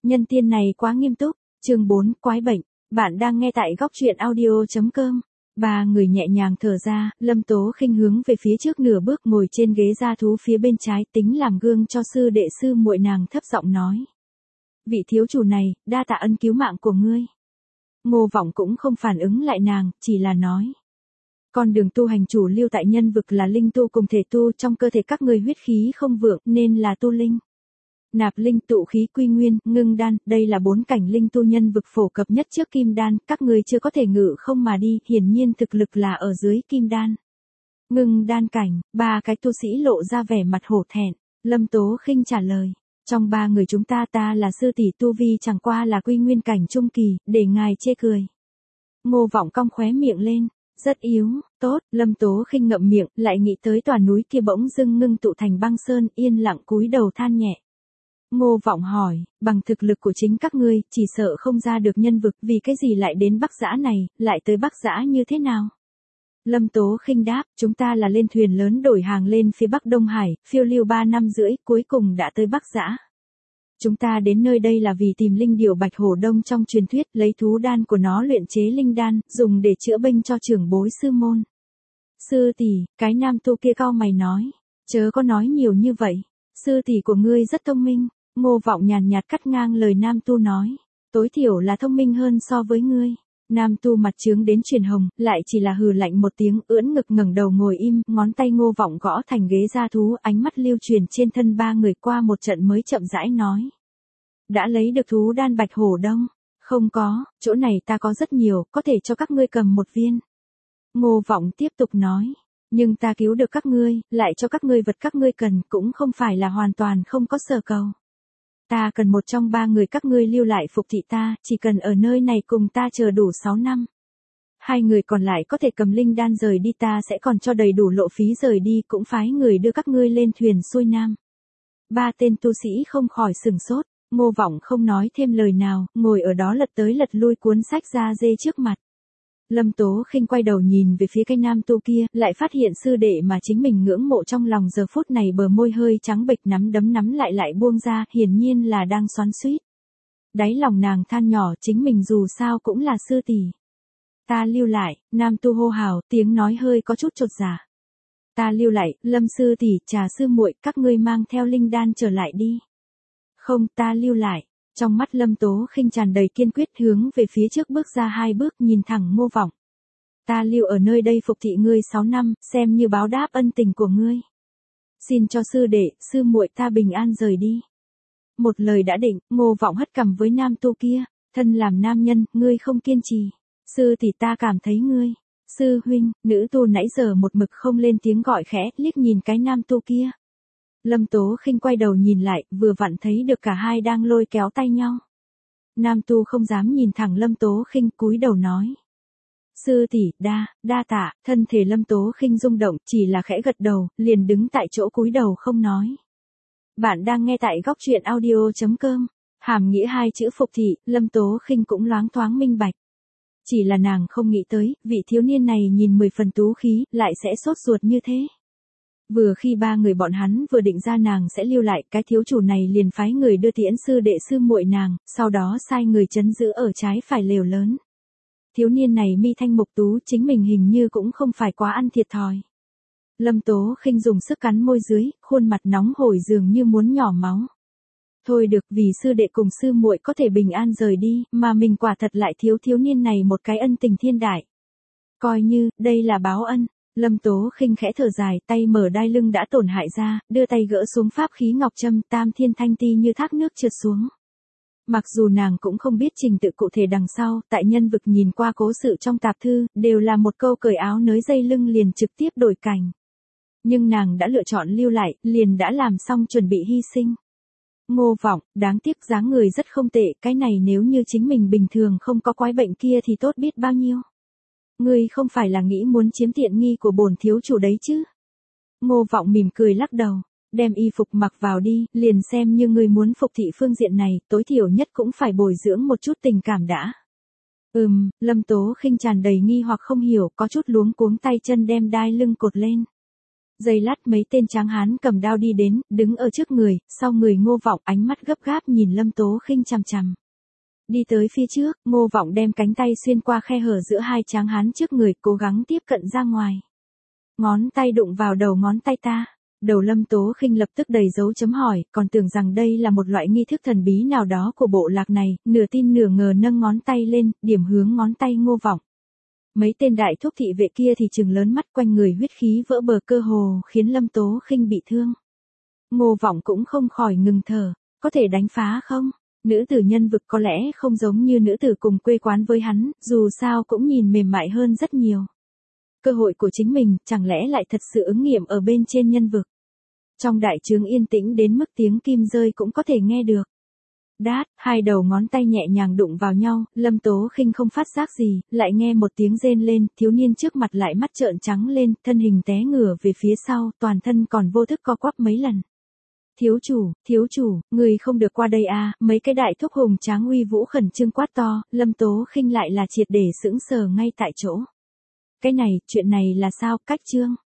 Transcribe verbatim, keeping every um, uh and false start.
Nhân tiên này quá nghiêm túc. Chương bốn, quái bệnh. Bạn đang nghe tại góc truyện audio chấm com. Ba người nhẹ nhàng thở ra, Lâm Tố Khinh hướng về phía trước nửa bước ngồi trên ghế gia thú phía bên trái, tính làm gương cho sư đệ sư muội, nàng thấp giọng nói. Vị thiếu chủ này, đa tạ ân cứu mạng của ngươi. Ngô Vọng cũng không phản ứng lại nàng, chỉ là nói. Con đường tu hành chủ lưu tại nhân vực là linh tu cùng thể tu, trong cơ thể các ngươi huyết khí không vượng nên là tu linh. Nạp linh, tụ khí, quy nguyên, ngưng đan, đây là bốn cảnh linh tu nhân vực phổ cập nhất trước kim đan, các ngươi chưa có thể ngự không mà đi, hiển nhiên thực lực là ở dưới kim đan. Ngưng đan cảnh, ba cái tu sĩ lộ ra vẻ mặt hổ thẹn. Lâm Tố Khinh trả lời, trong ba người chúng ta ta là sư tỷ, tu vi chẳng qua là quy nguyên cảnh trung kỳ, để ngài chê cười. Ngô Vọng cong khóe miệng lên, rất yếu, tốt. Lâm Tố Khinh ngậm miệng, lại nghĩ tới tòa núi kia bỗng dưng ngưng tụ thành băng sơn, yên lặng cúi đầu than nhẹ. Ngô Vọng hỏi, bằng thực lực của chính các ngươi, chỉ sợ không ra được nhân vực, vì cái gì lại đến Bắc Dã này, lại tới Bắc Dã như thế nào? Lâm Tố Khinh đáp, chúng ta là lên thuyền lớn đổi hàng lên phía Bắc Đông Hải, phiêu lưu ba năm rưỡi, cuối cùng đã tới Bắc Dã. Chúng ta đến nơi đây là vì tìm linh điểu Bạch Hổ Đông trong truyền thuyết, lấy thú đan của nó luyện chế linh đan, dùng để chữa bệnh cho trưởng bối sư môn. Sư tỷ, cái nam tu kia cau mày nói, chớ có nói nhiều như vậy, sư tỷ của ngươi rất thông minh. Ngô Vọng nhàn nhạt cắt ngang lời nam tu nói, tối thiểu là thông minh hơn so với ngươi. Nam tu mặt trướng đến chuyển hồng, lại chỉ là hừ lạnh một tiếng, ưỡn ngực ngẩng đầu ngồi im, ngón tay Ngô Vọng gõ thành ghế gia thú, ánh mắt lưu truyền trên thân ba người, qua một trận mới chậm rãi nói. Đã lấy được thú đan Bạch Hổ Đông? Không có, chỗ này ta có rất nhiều, có thể cho các ngươi cầm một viên. Ngô Vọng tiếp tục nói, nhưng ta cứu được các ngươi, lại cho các ngươi vật các ngươi cần, cũng không phải là hoàn toàn không có sở cầu. Ta cần một trong ba người các ngươi lưu lại phục thị ta, chỉ cần ở nơi này cùng ta chờ đủ sáu năm. Hai người còn lại có thể cầm linh đan rời đi, ta sẽ còn cho đầy đủ lộ phí rời đi, cũng phái người đưa các ngươi lên thuyền xuôi nam. Ba tên tu sĩ không khỏi sửng sốt, Ngô Vọng không nói thêm lời nào, ngồi ở đó lật tới lật lui cuốn sách da dê trước mặt. Lâm Tố Khinh quay đầu nhìn về phía cái nam tu kia, lại phát hiện sư đệ mà chính mình ngưỡng mộ trong lòng giờ phút này bờ môi hơi trắng bệch, nắm đấm nắm lại lại buông ra, hiển nhiên là đang xoắn xuýt. Đáy lòng nàng than nhỏ, chính mình dù sao cũng là sư tỷ. Ta lưu lại, nam tu hô hào, tiếng nói hơi có chút chột dạ. Ta lưu lại, Lâm sư tỷ, Trà sư muội, các ngươi mang theo linh đan trở lại đi. Không, ta lưu lại. Trong mắt Lâm Tố Khinh tràn đầy kiên quyết, hướng về phía trước bước ra hai bước, nhìn thẳng Ngô Vọng. Ta lưu ở nơi đây phục thị ngươi sáu năm, xem như báo đáp ân tình của ngươi. Xin cho sư đệ, sư muội ta bình an rời đi. Một lời đã định, Ngô Vọng hất cằm với nam tu kia, thân làm nam nhân, ngươi không kiên trì. Sư tỷ, ta cảm thấy ngươi. Sư huynh, nữ tu nãy giờ một mực không lên tiếng gọi khẽ, liếc nhìn cái nam tu kia. Lâm Tố Khinh quay đầu nhìn lại, vừa vặn thấy được cả hai đang lôi kéo tay nhau. Nam tu không dám nhìn thẳng Lâm Tố Khinh, cúi đầu nói. Sư tỷ, đa, đa tạ. Thân thể Lâm Tố Khinh rung động, chỉ là khẽ gật đầu, liền đứng tại chỗ cúi đầu không nói. Bạn đang nghe tại góc truyện audio chấm com. Hàm nghĩa hai chữ phục thị, Lâm Tố Khinh cũng loáng thoáng minh bạch. Chỉ là nàng không nghĩ tới, vị thiếu niên này nhìn mười phần tú khí, lại sẽ sốt ruột như thế. Vừa khi ba người bọn hắn vừa định ra nàng sẽ lưu lại, cái thiếu chủ này liền phái người đưa tiễn sư đệ sư muội nàng, sau đó sai người trấn giữ ở trái phải lều lớn. Thiếu niên này mi thanh mục tú, chính mình hình như cũng không phải quá ăn thiệt thòi. Lâm Tố Khinh dùng sức cắn môi dưới, khuôn mặt nóng hổi dường như muốn nhỏ máu. Thôi được, vì sư đệ cùng sư muội có thể bình an rời đi, mà mình quả thật lại thiếu thiếu niên này một cái ân tình thiên đại. Coi như, đây là báo ân. Lâm Tố Khinh khẽ thở dài, tay mở đai lưng đã tổn hại ra, đưa tay gỡ xuống pháp khí ngọc châm, tam thiên thanh ti như thác nước trượt xuống. Mặc dù nàng cũng không biết trình tự cụ thể đằng sau, tại nhân vực nhìn qua cố sự trong tạp thư, đều là một câu cởi áo nới dây lưng liền trực tiếp đổi cảnh. Nhưng nàng đã lựa chọn lưu lại, liền đã làm xong chuẩn bị hy sinh. Ngô Vọng, đáng tiếc dáng người rất không tệ, cái này nếu như chính mình bình thường không có quái bệnh kia thì tốt biết bao nhiêu. Ngươi không phải là nghĩ muốn chiếm tiện nghi của bổn thiếu chủ đấy chứ? Ngô Vọng mỉm cười lắc đầu, đem y phục mặc vào đi, liền xem như ngươi muốn phục thị phương diện này, tối thiểu nhất cũng phải bồi dưỡng một chút tình cảm đã. Ừm, Lâm Tố Khinh tràn đầy nghi hoặc không hiểu, có chút luống cuống tay chân đem đai lưng cột lên. Giây lát mấy tên tráng hán cầm đao đi đến, đứng ở trước người, sau người Ngô Vọng ánh mắt gấp gáp nhìn Lâm Tố Khinh chằm chằm. Đi tới phía trước, Ngô Vọng đem cánh tay xuyên qua khe hở giữa hai tráng hán trước người, cố gắng tiếp cận ra ngoài. Ngón tay đụng vào đầu ngón tay ta. Đầu Lâm Tố Khinh lập tức đầy dấu chấm hỏi, còn tưởng rằng đây là một loại nghi thức thần bí nào đó của bộ lạc này, nửa tin nửa ngờ nâng ngón tay lên, điểm hướng ngón tay Ngô Vọng. Mấy tên đại thúc thị vệ kia thì trừng lớn mắt, quanh người huyết khí vỡ bờ, cơ hồ khiến Lâm Tố Khinh bị thương. Ngô Vọng cũng không khỏi ngừng thở, có thể đánh phá không? Nữ tử nhân vực có lẽ không giống như nữ tử cùng quê quán với hắn, dù sao cũng nhìn mềm mại hơn rất nhiều. Cơ hội của chính mình, chẳng lẽ lại thật sự ứng nghiệm ở bên trên nhân vực? Trong đại trướng yên tĩnh đến mức tiếng kim rơi cũng có thể nghe được. Đát, hai đầu ngón tay nhẹ nhàng đụng vào nhau, Lâm Tố Khinh không phát giác gì, lại nghe một tiếng rên lên, thiếu niên trước mặt lại mắt trợn trắng lên, thân hình té ngửa về phía sau, toàn thân còn vô thức co quắp mấy lần. Thiếu chủ, thiếu chủ, người không được qua đây à, mấy cái đại thúc hùng tráng uy vũ khẩn trương quát to, Lâm Tố Khinh lại là triệt để sững sờ ngay tại chỗ. Cái này, chuyện này là sao, cách chương?